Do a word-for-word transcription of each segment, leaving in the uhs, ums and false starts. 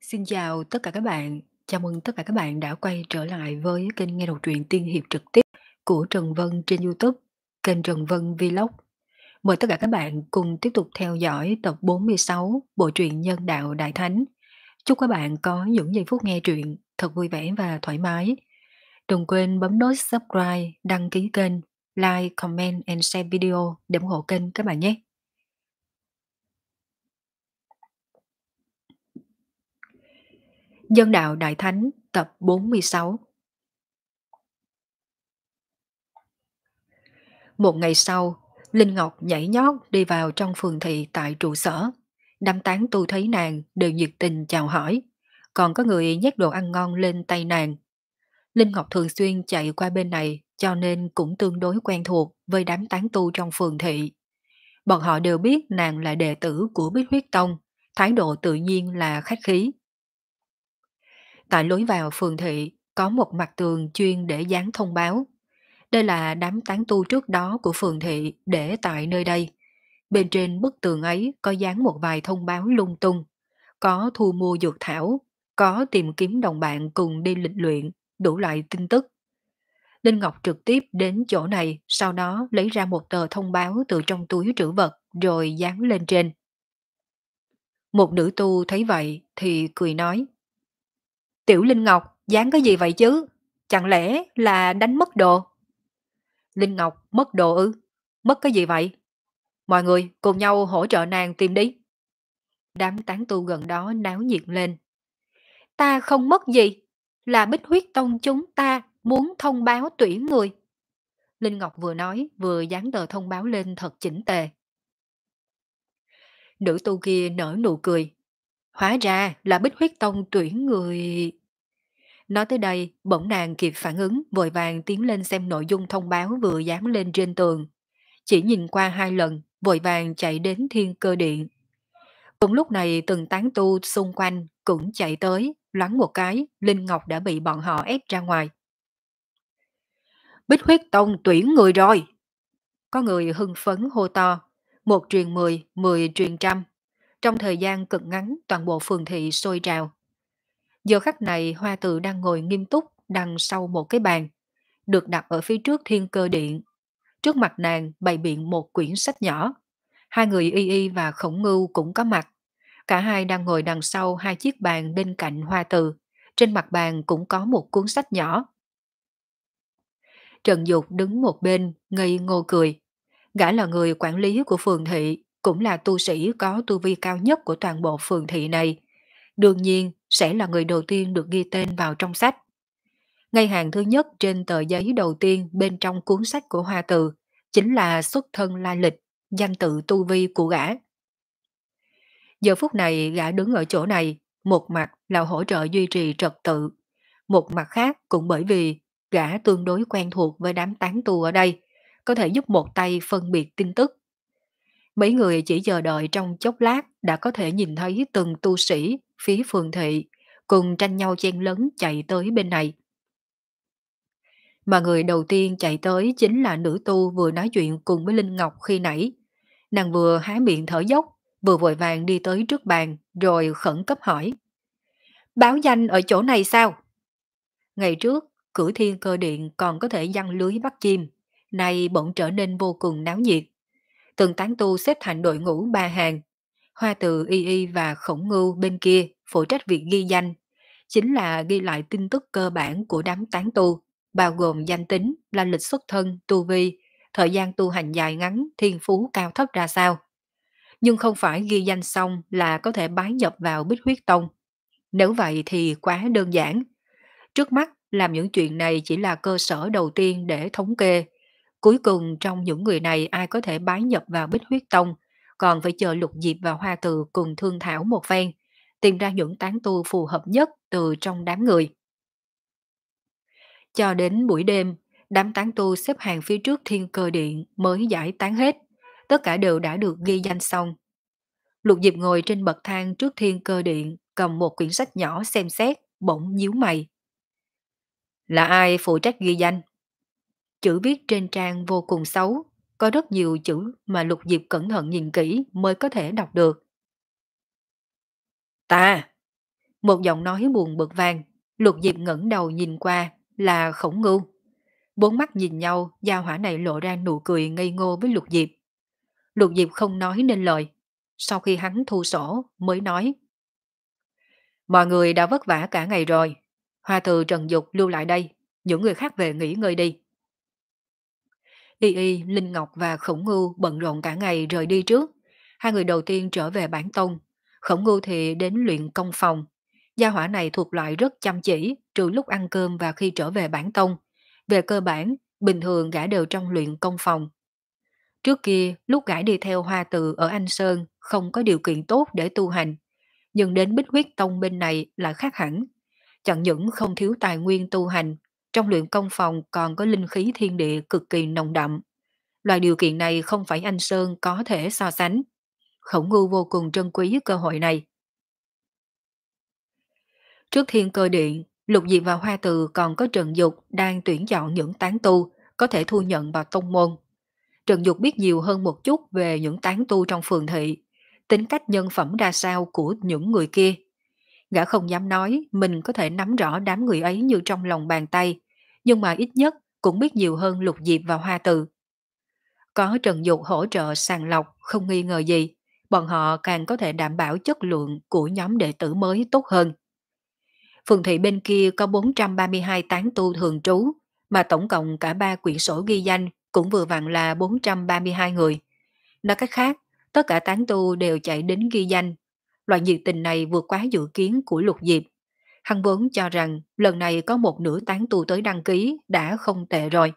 Xin chào tất cả các bạn, chào mừng tất cả các bạn đã quay trở lại với kênh nghe đọc truyện tiên hiệp trực tiếp của Trần Vân trên YouTube, kênh Trần Vân Vlog. Mời tất cả các bạn cùng tiếp tục theo dõi tập bốn mươi sáu bộ truyện Nhân đạo Đại Thánh. Chúc các bạn có những giây phút nghe truyện thật vui vẻ và thoải mái. Đừng quên bấm nút subscribe, đăng ký kênh, like, comment and share video để ủng hộ kênh các bạn nhé. Nhân đạo Đại Thánh tập bốn mươi sáu. Một ngày sau, Linh Ngọc nhảy nhót đi vào trong phường thị tại trụ sở. Đám tán tu thấy nàng đều nhiệt tình chào hỏi, còn có người nhét đồ ăn ngon lên tay nàng. Linh Ngọc thường xuyên chạy qua bên này cho nên cũng tương đối quen thuộc với đám tán tu trong phường thị. Bọn họ đều biết nàng là đệ tử của Bích Huyết Tông, thái độ tự nhiên là khách khí. Tại lối vào phường thị có một mặt tường chuyên để dán thông báo. Đây là đám tán tu trước đó của phường thị để tại nơi đây. Bên trên bức tường ấy có dán một vài thông báo lung tung, có thu mua dược thảo, có tìm kiếm đồng bạn cùng đi lịch luyện, đủ loại tin tức. Linh Ngọc trực tiếp đến chỗ này, sau đó lấy ra một tờ thông báo từ trong túi trữ vật rồi dán lên trên. Một nữ tu thấy vậy thì cười nói: Tiểu Linh Ngọc, dán cái gì vậy chứ? Chẳng lẽ là đánh mất đồ? Linh Ngọc mất đồ ư? Mất cái gì vậy? Mọi người cùng nhau hỗ trợ nàng tìm đi. Đám tán tu gần đó náo nhiệt lên. Ta không mất gì, là Bích Huyết Tông chúng ta muốn thông báo tuyển người. Linh Ngọc vừa nói vừa dán tờ thông báo lên thật chỉnh tề. Nữ tu kia nở nụ cười. Hóa ra là Bích Huyết Tông tuyển người. Nói tới đây, bỗng nàng kịp phản ứng, vội vàng tiến lên xem nội dung thông báo vừa dán lên trên tường. Chỉ nhìn qua hai lần, vội vàng chạy đến Thiên Cơ Điện. Cùng lúc này từng tán tu xung quanh cũng chạy tới, loáng một cái, Linh Ngọc đã bị bọn họ ép ra ngoài. Bích Huyết Tông tuyển người rồi. Có người hưng phấn hô to, một truyền mười, mười truyền trăm. Trong thời gian cực ngắn, toàn bộ phường thị sôi trào. Giờ khắc này Hoa Tự đang ngồi nghiêm túc đằng sau một cái bàn, được đặt ở phía trước Thiên Cơ Điện. Trước mặt nàng bày biện một quyển sách nhỏ. Hai người Y Y và Khổng Ngưu cũng có mặt. Cả hai đang ngồi đằng sau hai chiếc bàn bên cạnh Hoa Từ. Trên mặt bàn cũng có một cuốn sách nhỏ. Trần Dục đứng một bên, ngây ngô cười. Gã là người quản lý của phường thị, cũng là tu sĩ có tu vi cao nhất của toàn bộ phường thị này. Đương nhiên sẽ là người đầu tiên được ghi tên vào trong sách. Ngay hàng thứ nhất trên tờ giấy đầu tiên bên trong cuốn sách của Hoa Từ chính là xuất thân lai lịch, danh tự tu vi của gã. Giờ phút này gã đứng ở chỗ này, một mặt là hỗ trợ duy trì trật tự, một mặt khác cũng bởi vì gã tương đối quen thuộc với đám tán tu ở đây, có thể giúp một tay phân biệt tin tức. Mấy người chỉ chờ đợi trong chốc lát đã có thể nhìn thấy từng tu sĩ phía phường thị cùng tranh nhau chen lấn chạy tới bên này. Mà người đầu tiên chạy tới chính là nữ tu vừa nói chuyện cùng với Linh Ngọc khi nãy. Nàng vừa há miệng thở dốc, vừa vội vàng đi tới trước bàn, rồi khẩn cấp hỏi. Báo danh ở chỗ này sao? Ngày trước, cửa Thiên Cơ Điện còn có thể giăng lưới bắt chim, nay bỗng trở nên vô cùng náo nhiệt. Từng tán tu xếp thành đội ngũ ba hàng. Hoa Từ, Y Y và Khổng Ngưu bên kia phụ trách việc ghi danh, chính là ghi lại tin tức cơ bản của đám tán tu, bao gồm danh tính, là lịch xuất thân, tu vi, thời gian tu hành dài ngắn, thiên phú cao thấp ra sao. Nhưng không phải ghi danh xong là có thể bái nhập vào Bích Huyết Tông. Nếu vậy thì quá đơn giản. Trước mắt làm những chuyện này chỉ là cơ sở đầu tiên để thống kê. Cuối cùng trong những người này ai có thể bái nhập vào Bích Huyết Tông, còn phải chờ Lục Diệp và Hoa Từ cùng thương thảo một phen, tìm ra những tán tu phù hợp nhất từ trong đám người. Cho đến buổi đêm, đám tán tu xếp hàng phía trước Thiên Cơ Điện mới giải tán hết, tất cả đều đã được ghi danh xong. Lục Diệp ngồi trên bậc thang trước Thiên Cơ Điện, cầm một quyển sách nhỏ xem xét, bỗng nhíu mày. Là ai phụ trách ghi danh? Chữ viết trên trang vô cùng xấu, có rất nhiều chữ mà Lục Diệp cẩn thận nhìn kỹ mới có thể đọc được. Ta! Một giọng nói buồn bực vang, Lục Diệp ngẩng đầu nhìn qua là Khổng Ngưu. Bốn mắt nhìn nhau, gia hỏa này lộ ra nụ cười ngây ngô với Lục Diệp. Lục Diệp không nói nên lời. Sau khi hắn thu sổ mới nói: mọi người đã vất vả cả ngày rồi. Hoa từ Trần Dục lưu lại đây, những người khác về nghỉ ngơi đi. Y Y, Linh Ngọc và Khổng Ngưu bận rộn cả ngày rời đi trước. Hai người đầu tiên trở về bản tông. Khổng Ngưu thì đến luyện công phòng. Gia hỏa này thuộc loại rất chăm chỉ, trừ lúc ăn cơm và khi trở về bản tông. Về cơ bản, bình thường gã đều trong luyện công phòng. Trước kia, lúc gã đi theo Hoa Từ ở Anh Sơn, không có điều kiện tốt để tu hành. Nhưng đến Bích Huyết Tông bên này lại khác hẳn. Chẳng những không thiếu tài nguyên tu hành, trong luyện công phòng còn có linh khí thiên địa cực kỳ nồng đậm. Loại điều kiện này không phải Anh Sơn có thể so sánh. Khổng Ngưu vô cùng trân quý cơ hội này. Trước Thiên Cơ Điện, Lục Diệp và Hoa Từ còn có Trần Dục đang tuyển chọn những tán tu có thể thu nhận vào tông môn. Trần Dục biết nhiều hơn một chút về những tán tu trong phường thị, tính cách nhân phẩm ra sao của những người kia. Gã không dám nói mình có thể nắm rõ đám người ấy như trong lòng bàn tay, nhưng mà ít nhất cũng biết nhiều hơn Lục Diệp và Hoa Từ. Có Trần Dục hỗ trợ sàng lọc, không nghi ngờ gì, bọn họ càng có thể đảm bảo chất lượng của nhóm đệ tử mới tốt hơn. Phường thị bên kia có bốn trăm ba mươi hai tán tu thường trú, mà tổng cộng cả ba quyển sổ ghi danh cũng vừa vặn là bốn trăm ba mươi hai người. Nói cách khác, tất cả tán tu đều chạy đến ghi danh. Loại nhiệt tình này vượt quá dự kiến của Lục Diệp. Hắn vốn cho rằng lần này có một nửa tán tu tới đăng ký đã không tệ rồi.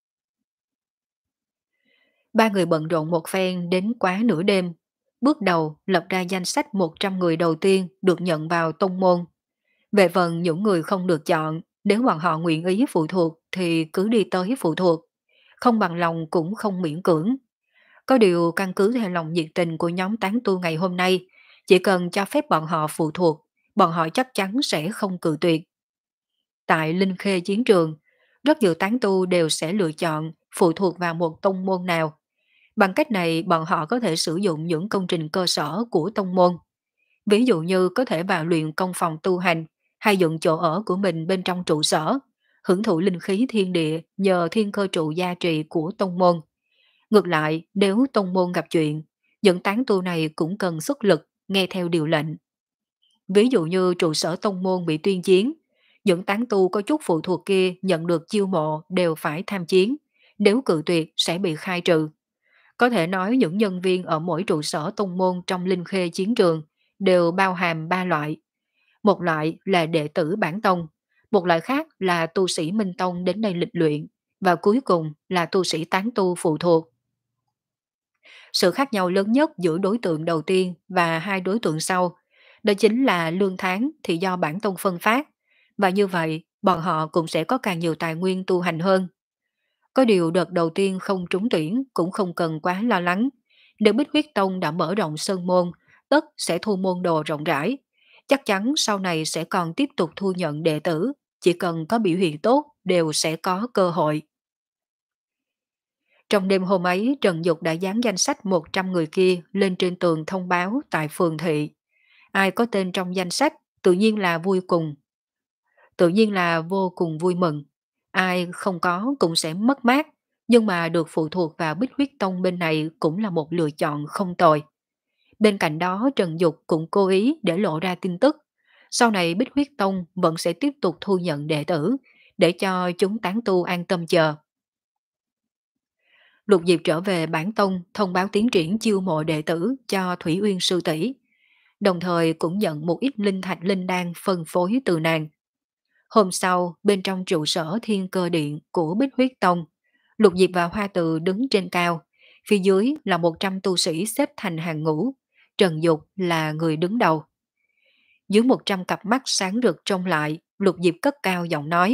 Ba người bận rộn một phen đến quá nửa đêm. Bước đầu lập ra danh sách một trăm người đầu tiên được nhận vào tông môn. Về phần những người không được chọn, nếu bọn họ nguyện ý phụ thuộc thì cứ đi tới phụ thuộc. Không bằng lòng cũng không miễn cưỡng. Có điều căn cứ theo lòng nhiệt tình của nhóm tán tu ngày hôm nay, chỉ cần cho phép bọn họ phụ thuộc, bọn họ chắc chắn sẽ không cự tuyệt. Tại Linh Khê chiến trường, rất nhiều tán tu đều sẽ lựa chọn phụ thuộc vào một tông môn nào. Bằng cách này bọn họ có thể sử dụng những công trình cơ sở của tông môn. Ví dụ như có thể vào luyện công phòng tu hành hay dựng chỗ ở của mình bên trong trụ sở, hưởng thụ linh khí thiên địa nhờ thiên cơ trụ gia trì của tông môn. Ngược lại, nếu tông môn gặp chuyện, những tán tu này cũng cần xuất lực nghe theo điều lệnh. Ví dụ như trụ sở tông môn bị tuyên chiến, những tán tu có chút phụ thuộc kia nhận được chiêu mộ đều phải tham chiến, nếu cự tuyệt sẽ bị khai trừ. Có thể nói những nhân viên ở mỗi trụ sở tông môn trong Linh Khê chiến trường đều bao hàm ba loại. Một loại là đệ tử bản tông, một loại khác là tu sĩ minh tông đến đây lịch luyện, và cuối cùng là tu sĩ tán tu phụ thuộc. Sự khác nhau lớn nhất giữa đối tượng đầu tiên và hai đối tượng sau, đó chính là lương tháng thì do bản tông phân phát, và như vậy bọn họ cũng sẽ có càng nhiều tài nguyên tu hành hơn. Có điều đợt đầu tiên không trúng tuyển cũng không cần quá lo lắng. Nếu Bích Huyết Tông đã mở rộng sơn môn, tất sẽ thu môn đồ rộng rãi. Chắc chắn sau này sẽ còn tiếp tục thu nhận đệ tử, chỉ cần có biểu hiện tốt đều sẽ có cơ hội. Trong đêm hôm ấy, Trần Dục đã dán danh sách một trăm người kia lên trên tường thông báo tại phường thị. Ai có tên trong danh sách tự nhiên là vui cùng. Tự nhiên là vô cùng vui mừng. Ai không có cũng sẽ mất mát, nhưng mà được phụ thuộc vào Bích Huyết Tông bên này cũng là một lựa chọn không tồi. Bên cạnh đó Trần Dục cũng cố ý để lộ ra tin tức. Sau này Bích Huyết Tông vẫn sẽ tiếp tục thu nhận đệ tử, để cho chúng tán tu an tâm chờ. Lục Diệp trở về bản tông thông báo tiến triển chiêu mộ đệ tử cho Thủy Uyên sư tỷ, đồng thời cũng nhận một ít linh thạch linh đan phân phối từ nàng. Hôm sau, bên trong trụ sở Thiên Cơ Điện của Bích Huyết Tông, Lục Diệp và Hoa Từ đứng trên cao, phía dưới là một trăm tu sĩ xếp thành hàng ngũ, Trần Dục là người đứng đầu. Dưới một trăm cặp mắt sáng rực trông lại, Lục Diệp cất cao giọng nói: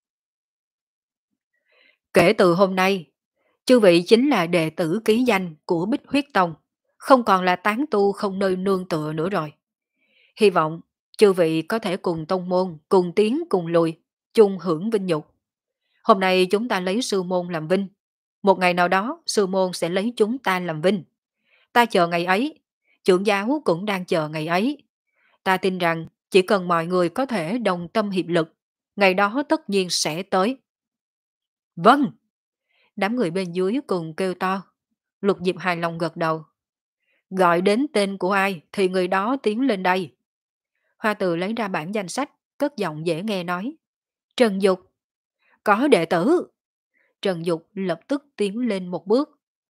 kể từ hôm nay, chư vị chính là đệ tử ký danh của Bích Huyết Tông, không còn là tán tu không nơi nương tựa nữa rồi. Hy vọng chư vị có thể cùng tông môn, cùng tiến cùng lùi, chung hưởng vinh nhục. Hôm nay chúng ta lấy sư môn làm vinh. Một ngày nào đó sư môn sẽ lấy chúng ta làm vinh. Ta chờ ngày ấy, trưởng giáo cũng đang chờ ngày ấy. Ta tin rằng Chỉ cần mọi người có thể đồng tâm hiệp lực, ngày đó tất nhiên sẽ tới. Vâng! Đám người bên dưới cùng kêu to. Lục Diệp hài lòng gật đầu. Gọi đến tên của ai thì người đó tiến lên đây. Hoa Từ lấy ra bản danh sách, cất giọng dễ nghe nói. Trần Dục. Có đệ tử. Trần Dục lập tức tiến lên một bước.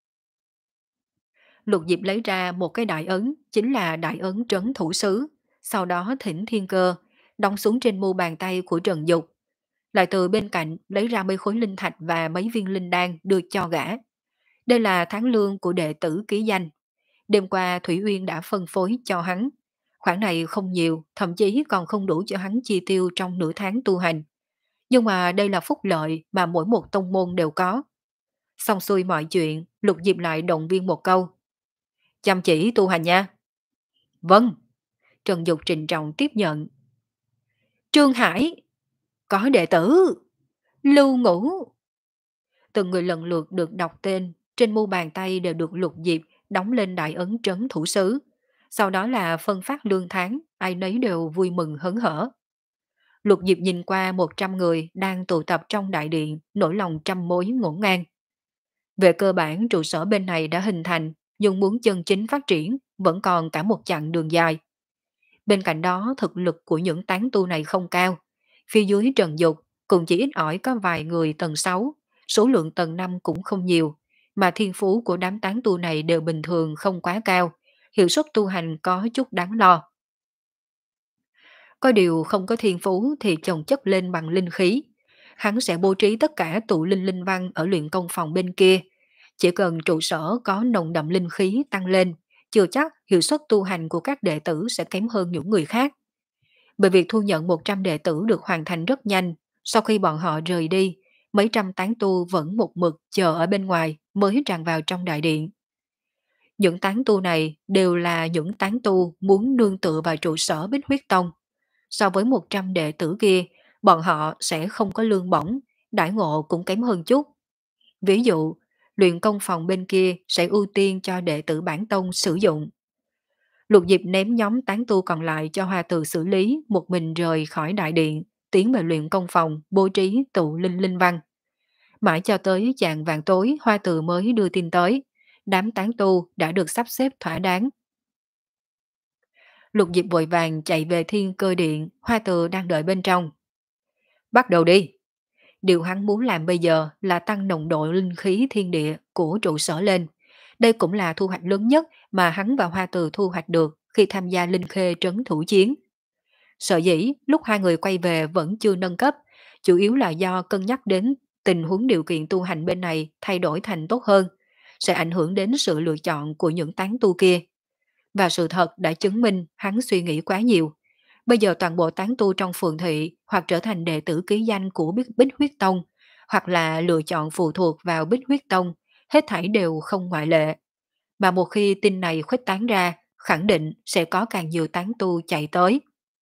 Lục Diệp lấy ra một cái đại ấn, chính là đại ấn trấn thủ sứ. Sau đó thỉnh thiên cơ, đóng xuống trên mu bàn tay của Trần Dục. Lại từ bên cạnh lấy ra mấy khối linh thạch và mấy viên linh đan đưa cho gã. Đây là tháng lương của đệ tử ký danh. Đêm qua Thủy Uyên đã phân phối cho hắn. Khoản này không nhiều, thậm chí còn không đủ cho hắn chi tiêu trong nửa tháng tu hành. Nhưng mà đây là phúc lợi mà mỗi một tông môn đều có. Xong xuôi mọi chuyện, Lục Diệp lại động viên một câu. Chăm chỉ tu hành nha. Vâng. Trần Dục trịnh trọng tiếp nhận. Trương Hải. Có đệ tử. Lưu Ngũ. Từng người lần lượt được đọc tên, trên mu bàn tay đều được Lục Diệp đóng lên đại ấn trấn thủ sứ. Sau đó là phân phát lương tháng, ai nấy đều vui mừng hớn hở. Lục Diệp nhìn qua một trăm người đang tụ tập trong đại điện, nỗi lòng trăm mối ngổn ngang. Về cơ bản trụ sở bên này đã hình thành, nhưng muốn chân chính phát triển vẫn còn cả một chặng đường dài. Bên cạnh đó thực lực của những tán tu này không cao. Phía dưới Trần Dục cũng chỉ ít ỏi có vài người tầng sáu, số lượng tầng năm cũng không nhiều, mà thiên phú của đám tán tu này đều bình thường không quá cao, hiệu suất tu hành có chút đáng lo. Có điều không có thiên phú thì chồng chất lên bằng linh khí. Hắn sẽ bố trí tất cả tụ linh linh văn ở luyện công phòng bên kia. Chỉ cần trụ sở có nồng đậm linh khí tăng lên, chưa chắc hiệu suất tu hành của các đệ tử sẽ kém hơn những người khác. Bởi việc thu nhận một trăm đệ tử được hoàn thành rất nhanh, sau khi bọn họ rời đi, mấy trăm tán tu vẫn một mực chờ ở bên ngoài mới tràn vào trong đại điện. Những tán tu này đều là những tán tu muốn nương tựa vào trụ sở Bích Huyết Tông. So với một trăm đệ tử kia, bọn họ sẽ không có lương bổng, đãi ngộ cũng kém hơn chút. Ví dụ, luyện công phòng bên kia sẽ ưu tiên cho đệ tử bản tông sử dụng. Lục Diệp ném nhóm tán tu còn lại cho Hoa Từ xử lý, một mình rời khỏi đại điện, tiến về luyện công phòng, bố trí tụ linh linh văn. Mãi cho tới chạng vàng tối, Hoa Từ mới đưa tin tới, đám tán tu đã được sắp xếp thỏa đáng. Lục Diệp vội vàng chạy về Thiên Cơ Điện, Hoa Từ đang đợi bên trong. Bắt đầu đi! Điều hắn muốn làm bây giờ là tăng nồng độ linh khí thiên địa của trụ sở lên. Đây cũng là thu hoạch lớn nhất mà hắn và Hoa Từ thu hoạch được khi tham gia Linh Khê trấn thủ chiến. Sở dĩ lúc hai người quay về vẫn chưa nâng cấp, chủ yếu là do cân nhắc đến tình huống điều kiện tu hành bên này thay đổi thành tốt hơn, sẽ ảnh hưởng đến sự lựa chọn của những tán tu kia. Và sự thật đã chứng minh hắn suy nghĩ quá nhiều. Bây giờ toàn bộ tán tu trong phường thị hoặc trở thành đệ tử ký danh của Bích, Bích Huyết Tông, hoặc là lựa chọn phụ thuộc vào Bích Huyết Tông, hết thảy đều không ngoại lệ. Mà một khi tin này khuếch tán ra, khẳng định sẽ có càng nhiều tán tu chạy tới.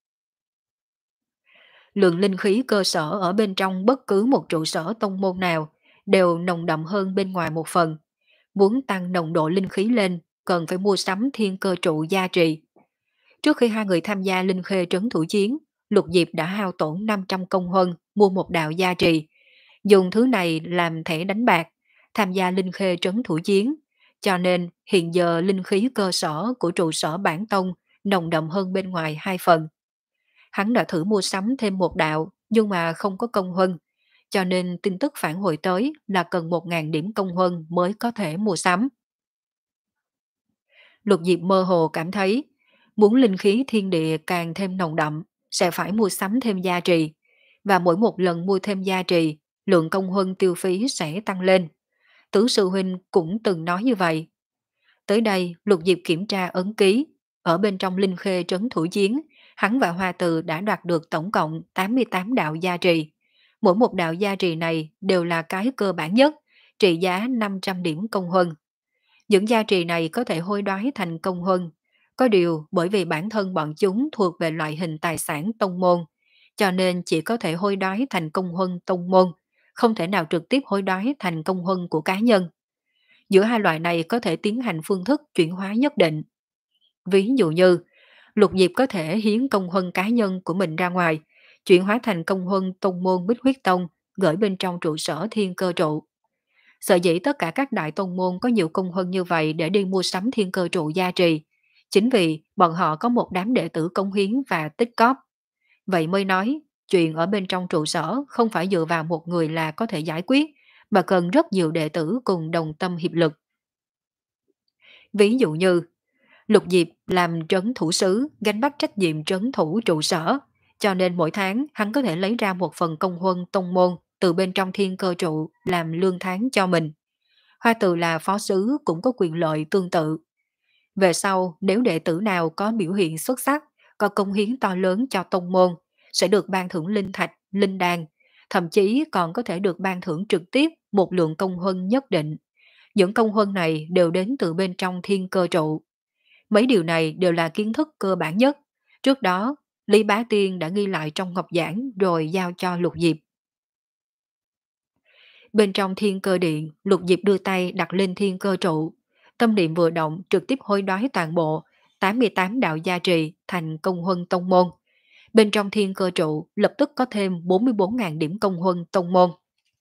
Lượng linh khí cơ sở ở bên trong bất cứ một trụ sở tông môn nào đều nồng đậm hơn bên ngoài một phần. Muốn tăng nồng độ linh khí lên, cần phải mua sắm thiên cơ trụ gia trì. Trước khi hai người tham gia Linh Khê trấn thủ chiến, Lục Diệp đã hao tổn năm trăm công huân mua một đạo gia trì. Dùng thứ này làm thẻ đánh bạc, tham gia Linh Khê trấn thủ chiến. Cho nên hiện giờ linh khí cơ sở của trụ sở bản tông nồng đậm hơn bên ngoài hai phần. Hắn đã thử mua sắm thêm một đạo nhưng mà không có công huân. Cho nên tin tức phản hồi tới là cần một nghìn điểm công huân mới có thể mua sắm. Lục Diệp mơ hồ cảm thấy muốn linh khí thiên địa càng thêm nồng đậm, sẽ phải mua sắm thêm gia trì. Và mỗi một lần mua thêm gia trì, lượng công huân tiêu phí sẽ tăng lên. Tứ sư huynh cũng từng nói như vậy. Tới đây, Lục Diệp kiểm tra ấn ký. Ở bên trong Linh Khê trấn thủ chiến, hắn và Hoa Từ đã đoạt được tổng cộng tám mươi tám đạo gia trì. Mỗi một đạo gia trì này đều là cái cơ bản nhất, trị giá năm trăm điểm công huân. Những gia trì này có thể hối đoái thành công huân. Có điều bởi vì bản thân bọn chúng thuộc về loại hình tài sản tông môn, cho nên chỉ có thể hối đoái thành công huân tông môn, không thể nào trực tiếp hối đoái thành công huân của cá nhân. Giữa hai loại này có thể tiến hành phương thức chuyển hóa nhất định. Ví dụ như, Lục Diệp có thể hiến công huân cá nhân của mình ra ngoài, chuyển hóa thành công huân tông môn Bích Huyết Tông, gửi bên trong trụ sở Thiên Cơ trụ. Sở dĩ tất cả các đại tông môn có nhiều công huân như vậy để đi mua sắm Thiên Cơ trụ gia trì, chính vì bọn họ có một đám đệ tử công hiến và tích cóp. Vậy mới nói, chuyện ở bên trong trụ sở không phải dựa vào một người là có thể giải quyết, mà cần rất nhiều đệ tử cùng đồng tâm hiệp lực. Ví dụ như, Lục Diệp làm trấn thủ sứ, gánh vác trách nhiệm trấn thủ trụ sở, cho nên mỗi tháng hắn có thể lấy ra một phần công huân tông môn từ bên trong Thiên Cơ trụ làm lương tháng cho mình. Hoa Từ là phó sứ cũng có quyền lợi tương tự. Về sau, nếu đệ tử nào có biểu hiện xuất sắc, có công hiến to lớn cho tông môn, sẽ được ban thưởng linh thạch, linh đan, thậm chí còn có thể được ban thưởng trực tiếp một lượng công huân nhất định. Những công huân này đều đến từ bên trong Thiên Cơ trụ. Mấy điều này đều là kiến thức cơ bản nhất. Trước đó, Lý Bá Tiên đã ghi lại trong ngọc giảng rồi giao cho Lục Diệp. Bên trong Thiên Cơ điện, Lục Diệp đưa tay đặt lên Thiên Cơ trụ. Tâm niệm vừa động trực tiếp hối đoái toàn bộ tám mươi tám đạo gia trì thành công huân tông môn. Bên trong Thiên Cơ trụ lập tức có thêm bốn mươi bốn nghìn điểm công huân tông môn.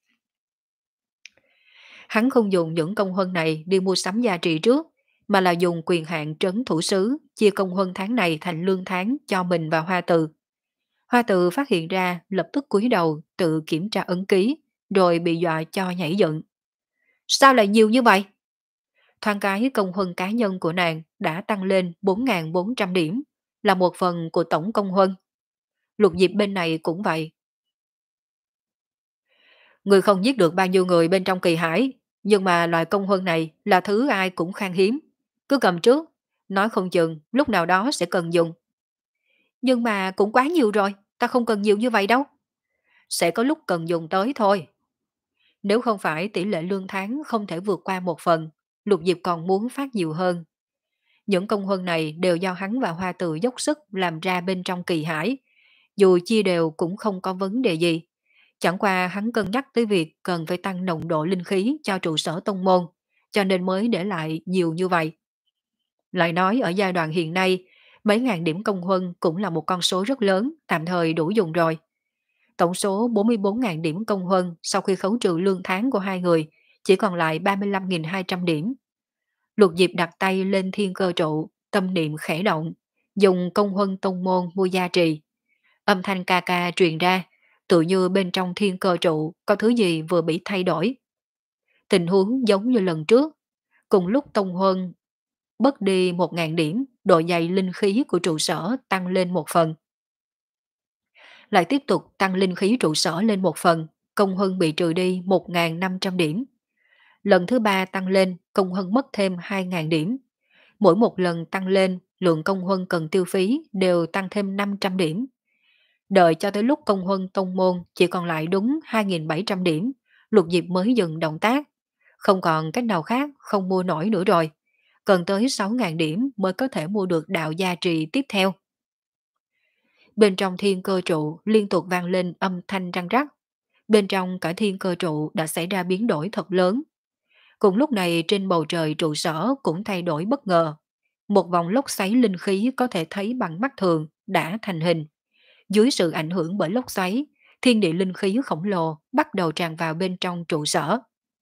Hắn không dùng những công huân này đi mua sắm gia trì trước, mà là dùng quyền hạn trấn thủ sứ chia công huân tháng này thành lương tháng cho mình và Hoa Từ. Hoa Từ phát hiện ra lập tức cúi đầu tự kiểm tra ấn ký, rồi bị dọa cho nhảy dựng. Sao lại nhiều như vậy? Thoáng cái công huân cá nhân của nàng đã tăng lên bốn nghìn bốn trăm điểm, là một phần của tổng công huân. Lục Diệp bên này cũng vậy. Người không giết được bao nhiêu người bên trong kỳ hải, nhưng mà loại công huân này là thứ ai cũng khan hiếm. Cứ cầm trước, nói không chừng lúc nào đó sẽ cần dùng. Nhưng mà cũng quá nhiều rồi, ta không cần nhiều như vậy đâu. Sẽ có lúc cần dùng tới thôi. Nếu không phải tỷ lệ lương tháng không thể vượt qua một phần, Lục Diệp còn muốn phát nhiều hơn. Những công huân này đều do hắn và Hoa Từ dốc sức làm ra bên trong kỳ hải. Dù chia đều cũng không có vấn đề gì. Chẳng qua hắn cân nhắc tới việc cần phải tăng nồng độ linh khí cho trụ sở tông môn, cho nên mới để lại nhiều như vậy. Lại nói ở giai đoạn hiện nay, mấy ngàn điểm công huân cũng là một con số rất lớn, tạm thời đủ dùng rồi. Tổng số bốn mươi bốn nghìn điểm công huân sau khi khấu trừ lương tháng của hai người, chỉ còn lại ba mươi lăm nghìn hai trăm điểm. Lục Diệp đặt tay lên Thiên Cơ trụ, tâm niệm khẽ động, dùng công huân tông môn mua gia trì. Âm thanh ca ca truyền ra, tự như bên trong Thiên Cơ trụ có thứ gì vừa bị thay đổi. Tình huống giống như lần trước, cùng lúc tông huân bất đi một nghìn điểm, độ dày linh khí của trụ sở tăng lên một phần. Lại tiếp tục tăng linh khí trụ sở lên một phần, công huân bị trừ đi một nghìn năm trăm điểm. Lần thứ ba tăng lên, công huân mất thêm hai nghìn điểm. Mỗi một lần tăng lên, lượng công huân cần tiêu phí đều tăng thêm năm trăm điểm. Đợi cho tới lúc công huân tông môn chỉ còn lại đúng hai nghìn bảy trăm điểm, Lục Diệp mới dừng động tác. Không còn cách nào khác, không mua nổi nữa rồi. Cần tới sáu nghìn điểm mới có thể mua được đạo gia trì tiếp theo. Bên trong Thiên Cơ trụ liên tục vang lên âm thanh răng rắc. Bên trong cả Thiên Cơ trụ đã xảy ra biến đổi thật lớn. Cùng lúc này trên bầu trời trụ sở cũng thay đổi bất ngờ. Một vòng lốc xoáy linh khí có thể thấy bằng mắt thường đã thành hình. Dưới sự ảnh hưởng bởi lốc xoáy, thiên địa linh khí khổng lồ bắt đầu tràn vào bên trong trụ sở.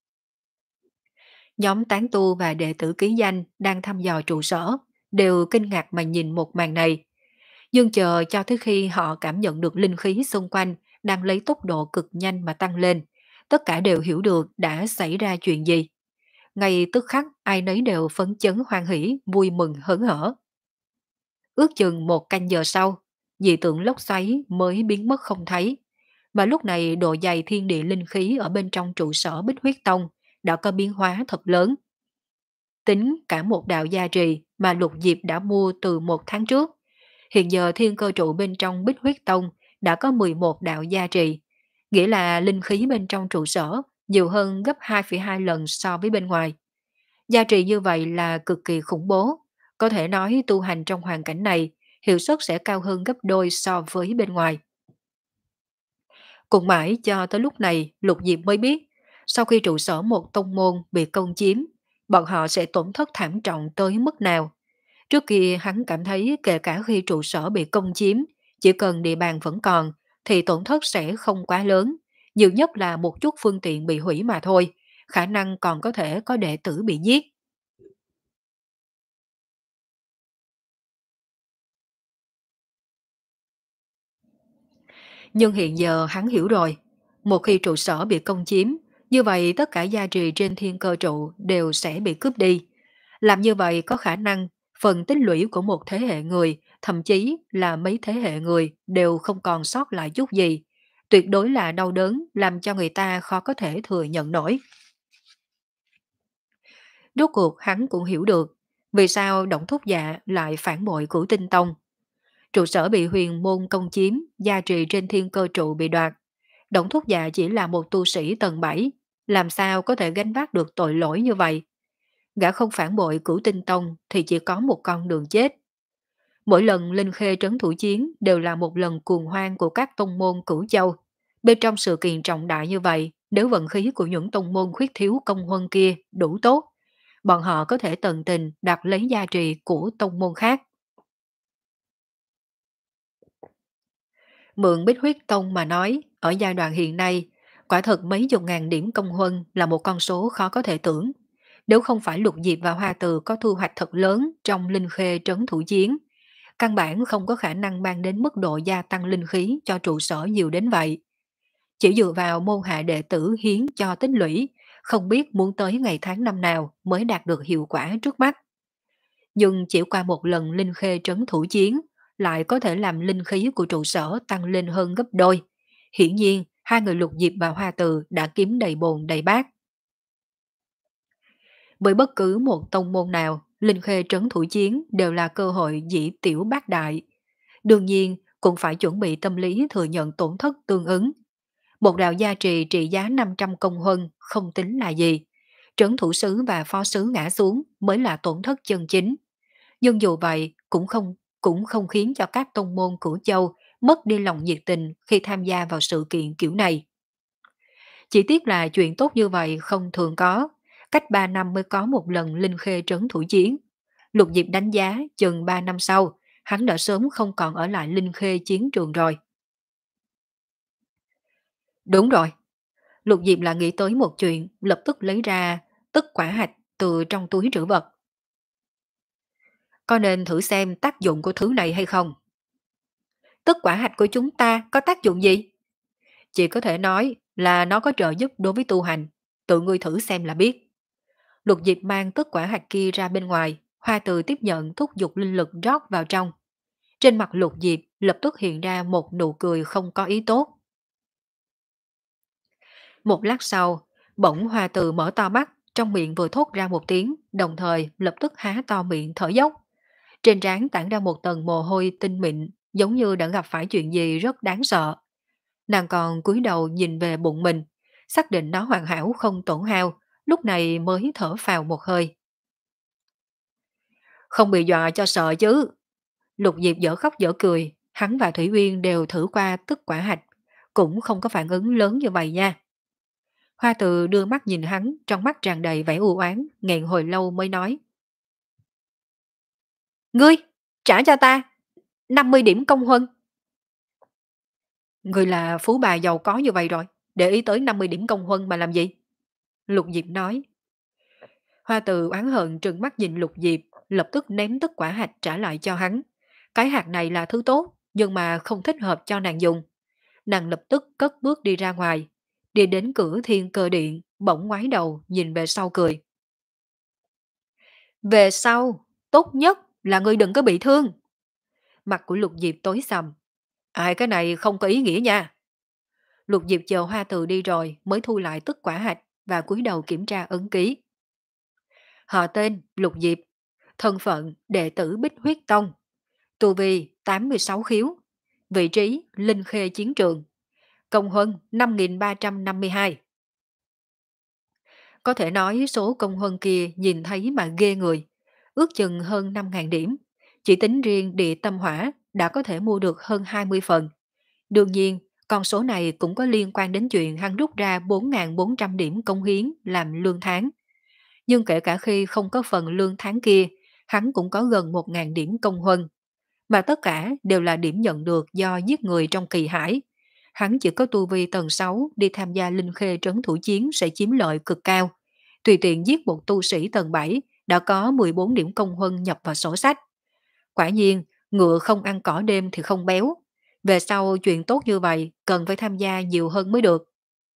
Nhóm tán tu và đệ tử ký danh đang thăm dò trụ sở, đều kinh ngạc mà nhìn một màn này. Nhưng chờ cho tới khi họ cảm nhận được linh khí xung quanh đang lấy tốc độ cực nhanh mà tăng lên, tất cả đều hiểu được đã xảy ra chuyện gì. Ngay tức khắc ai nấy đều phấn chấn hoan hỉ, vui mừng hớn hở. Ước chừng một canh giờ sau, dị tượng lốc xoáy mới biến mất không thấy. Mà lúc này độ dày thiên địa linh khí ở bên trong trụ sở Bích Huyết Tông đã có biến hóa thật lớn. Tính cả một đạo gia trì mà Lục Diệp đã mua từ một tháng trước. Hiện giờ thiên cơ trụ bên trong Bích Huyết Tông đã có mười một đạo gia trì, nghĩa là linh khí bên trong trụ sở nhiều hơn gấp hai phẩy hai lần so với bên ngoài. Gia trì như vậy là cực kỳ khủng bố, có thể nói tu hành trong hoàn cảnh này, hiệu suất sẽ cao hơn gấp đôi so với bên ngoài. Cùng mãi cho tới lúc này, Lục Diệp mới biết, sau khi trụ sở một tông môn bị công chiếm, bọn họ sẽ tổn thất thảm trọng tới mức nào. Trước kia hắn cảm thấy kể cả khi trụ sở bị công chiếm, chỉ cần địa bàn vẫn còn, thì tổn thất sẽ không quá lớn, nhiều nhất là một chút phương tiện bị hủy mà thôi, khả năng còn có thể có đệ tử bị giết. Nhưng hiện giờ hắn hiểu rồi, một khi trụ sở bị công chiếm, như vậy tất cả gia trì trên thiên cơ trụ đều sẽ bị cướp đi. Làm như vậy có khả năng phần tích lũy của một thế hệ người, thậm chí là mấy thế hệ người đều không còn sót lại chút gì. Tuyệt đối là đau đớn làm cho người ta khó có thể thừa nhận nổi. Rốt cuộc hắn cũng hiểu được vì sao Động Thúc Dạ lại phản bội Cửu Tinh Tông. Trụ sở bị huyền môn công chiếm, gia trì trên thiên cơ trụ bị đoạt. Đổng Thúc Dạ chỉ là một tu sĩ tầng bảy, làm sao có thể gánh vác được tội lỗi như vậy? Gã không phản bội Cửu Tinh Tông thì chỉ có một con đường chết. Mỗi lần Linh Khê trấn thủ chiến đều là một lần cuồng hoang của các tông môn Cửu Châu. Bên trong sự kiện trọng đại như vậy, nếu vận khí của những tông môn khuyết thiếu công huân kia đủ tốt, bọn họ có thể tận tình đặt lấy gia trì của tông môn khác. Mượn Bích Huyết Tông mà nói, ở giai đoạn hiện nay, quả thật mấy chục ngàn điểm công huân là một con số khó có thể tưởng. Nếu không phải Lục Diệp và Hoa Từ có thu hoạch thật lớn trong linh khê trấn thủ chiến, căn bản không có khả năng mang đến mức độ gia tăng linh khí cho trụ sở nhiều đến vậy. Chỉ dựa vào môn hạ đệ tử hiến cho tích lũy, không biết muốn tới ngày tháng năm nào mới đạt được hiệu quả trước mắt. Nhưng chỉ qua một lần linh khê trấn thủ chiến, lại có thể làm linh khí của trụ sở tăng lên hơn gấp đôi. Hiển nhiên, hai người Lục Diệp và Hoa Từ đã kiếm đầy bồn đầy bát. Bởi bất cứ một tông môn nào, linh khê trấn thủ chiến đều là cơ hội dĩ tiểu bát đại. Đương nhiên, cũng phải chuẩn bị tâm lý thừa nhận tổn thất tương ứng. Một đạo gia trì trị giá năm trăm công huân không tính là gì. Trấn thủ sứ và phó sứ ngã xuống mới là tổn thất chân chính. Nhưng dù vậy cũng không cũng không khiến cho các tông môn của châu mất đi lòng nhiệt tình khi tham gia vào sự kiện kiểu này. Chỉ tiếc là chuyện tốt như vậy không thường có, cách ba năm mới có một lần linh khê trấn thủ chiến. Lục Diệp đánh giá chừng ba năm sau, hắn đã sớm không còn ở lại linh khê chiến trường rồi. Đúng rồi, Lục Diệp là nghĩ tới một chuyện, lập tức lấy ra tất quả hạch từ trong túi trữ vật. Có nên thử xem tác dụng của thứ này hay không? Tất quả hạch của chúng ta có tác dụng gì? Chỉ có thể nói là nó có trợ giúp đối với tu hành, tự ngươi thử xem là biết. Lục Diệp mang tất quả hạch kia ra bên ngoài, Hoa Từ tiếp nhận thúc giục linh lực rót vào trong. Trên mặt Lục Diệp lập tức hiện ra một nụ cười không có ý tốt. Một lát sau, bỗng Hoa Từ mở to mắt, trong miệng vừa thốt ra một tiếng, đồng thời lập tức há to miệng thở dốc. Trên trán tản ra một tầng mồ hôi tinh mịn, giống như đã gặp phải chuyện gì rất đáng sợ. Nàng còn cúi đầu nhìn về bụng mình, xác định nó hoàn hảo không tổn hao, lúc này mới thở phào một hơi. Không bị dọa cho sợ chứ. Lục Diệp dở khóc dở cười, hắn và Thủy Uyên đều thử qua tức quả hạch, cũng không có phản ứng lớn như vậy nha. Hoa Từ đưa mắt nhìn hắn, trong mắt tràn đầy vẻ u oán, nghẹn hồi lâu mới nói. Ngươi, trả cho ta, năm mươi điểm công huân. Ngươi là phú bà giàu có như vậy rồi, để ý tới năm mươi điểm công huân mà làm gì? Lục Diệp nói. Hoa Từ oán hận trừng mắt nhìn Lục Diệp, lập tức ném tất quả hạch trả lại cho hắn. Cái hạt này là thứ tốt, nhưng mà không thích hợp cho nàng dùng. Nàng lập tức cất bước đi ra ngoài, đi đến cửa thiên cơ điện, bỗng ngoái đầu nhìn về sau cười. Về sau, tốt nhất là ngươi đừng có bị thương. Mặt của Lục Diệp tối sầm. Ai cái này không có ý nghĩa nha. Lục Diệp chờ Hoa Từ đi rồi mới thu lại tất quả hạch và cúi đầu kiểm tra ấn ký. Họ tên Lục Diệp, thân phận đệ tử Bích Huyết Tông, tu vi tám mươi sáu khiếu, vị trí Linh Khê chiến trường, công huân năm nghìn ba trăm năm mươi hai. Có thể nói số công huân kia nhìn thấy mà ghê người, ước chừng hơn năm nghìn điểm. Chỉ tính riêng địa tâm hỏa đã có thể mua được hơn hai mươi phần. Đương nhiên, con số này cũng có liên quan đến chuyện hắn rút ra bốn nghìn bốn trăm điểm công hiến làm lương tháng. Nhưng kể cả khi không có phần lương tháng kia, hắn cũng có gần một nghìn điểm công huân, mà tất cả đều là điểm nhận được do giết người trong kỳ hải. Hắn chỉ có tu vi tầng sáu đi tham gia linh khê trấn thủ chiến sẽ chiếm lợi cực cao. Tùy tiện giết một tu sĩ tầng bảy đã có mười bốn điểm công huân nhập vào sổ sách. Quả nhiên, ngựa không ăn cỏ đêm thì không béo. Về sau chuyện tốt như vậy cần phải tham gia nhiều hơn mới được.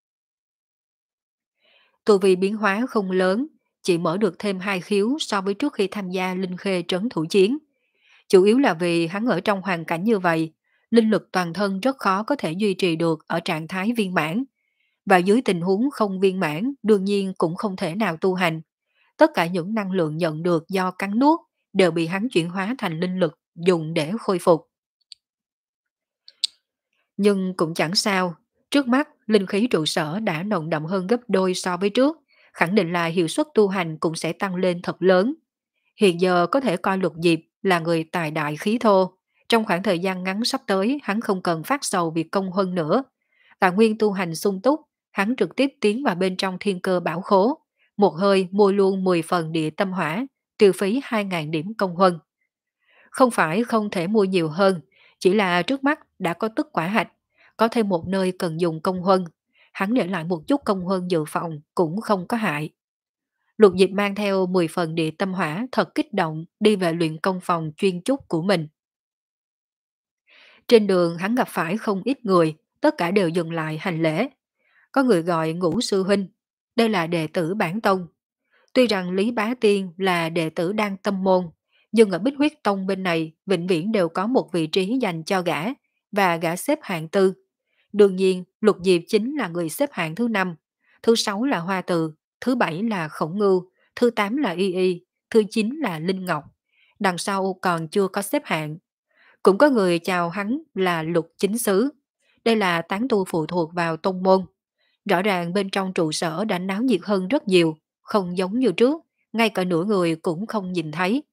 Tu vi biến hóa không lớn, chỉ mở được thêm hai khiếu so với trước khi tham gia linh khê trấn thủ chiến. Chủ yếu là vì hắn ở trong hoàn cảnh như vậy, linh lực toàn thân rất khó có thể duy trì được ở trạng thái viên mãn. Và dưới tình huống không viên mãn, đương nhiên cũng không thể nào tu hành. Tất cả những năng lượng nhận được do cắn nuốt đều bị hắn chuyển hóa thành linh lực dùng để khôi phục. Nhưng cũng chẳng sao, trước mắt linh khí trụ sở đã nồng đậm hơn gấp đôi so với trước, khẳng định là hiệu suất tu hành cũng sẽ tăng lên thật lớn. Hiện giờ có thể coi Lục Diệp là người tài đại khí thô. Trong khoảng thời gian ngắn sắp tới, hắn không cần phát sầu việc công huân nữa. Tài nguyên tu hành sung túc, hắn trực tiếp tiến vào bên trong thiên cơ bảo khố. Một hơi mua luôn mười phần địa tâm hỏa, tiêu phí hai nghìn điểm công huân. Không phải không thể mua nhiều hơn, chỉ là trước mắt đã có tức quả hạch, có thêm một nơi cần dùng công huân. Hắn để lại một chút công huân dự phòng cũng không có hại. Lục Diệp mang theo mười phần địa tâm hỏa thật kích động đi về luyện công phòng chuyên trúc của mình. Trên đường hắn gặp phải không ít người, tất cả đều dừng lại hành lễ. Có người gọi Ngũ Sư Huynh, đây là đệ tử bản tông. Tuy rằng Lý Bá Tiên là đệ tử đang tâm môn, nhưng ở Bích Huyết Tông bên này vĩnh viễn đều có một vị trí dành cho gã, và gã xếp hạng tư. Đương nhiên, Lục Diệp chính là người xếp hạng thứ năm, thứ sáu là Hoa Từ, thứ bảy là Khổng Ngưu, thứ tám là Y Y, thứ chín là Linh Ngọc. Đằng sau còn chưa có xếp hạng. Cũng có người chào hắn là Lục Chính Sứ. Đây là tán tu phụ thuộc vào tông môn. Rõ ràng bên trong trụ sở đã náo nhiệt hơn rất nhiều, không giống như trước, ngay cả nửa người cũng không nhìn thấy.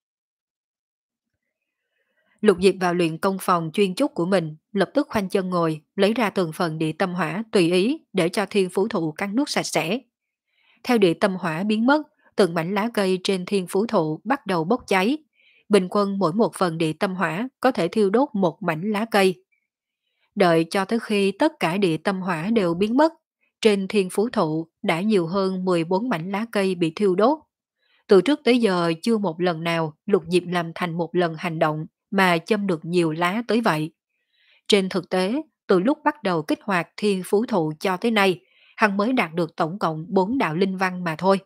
Lục Diệp vào luyện công phòng chuyên trúc của mình, lập tức khoanh chân ngồi, lấy ra từng phần địa tâm hỏa tùy ý để cho thiên phú thụ cắn nuốt sạch sẽ. Theo địa tâm hỏa biến mất, từng mảnh lá cây trên thiên phú thụ bắt đầu bốc cháy. Bình quân mỗi một phần địa tâm hỏa có thể thiêu đốt một mảnh lá cây. Đợi cho tới khi tất cả địa tâm hỏa đều biến mất, trên thiên phú thụ đã nhiều hơn mười bốn mảnh lá cây bị thiêu đốt. Từ trước tới giờ chưa một lần nào Lục Diệp làm thành một lần hành động mà châm được nhiều lá tới vậy. Trên thực tế, từ lúc bắt đầu kích hoạt thiên phú thụ cho tới nay, hắn mới đạt được tổng cộng bốn đạo linh văn mà thôi.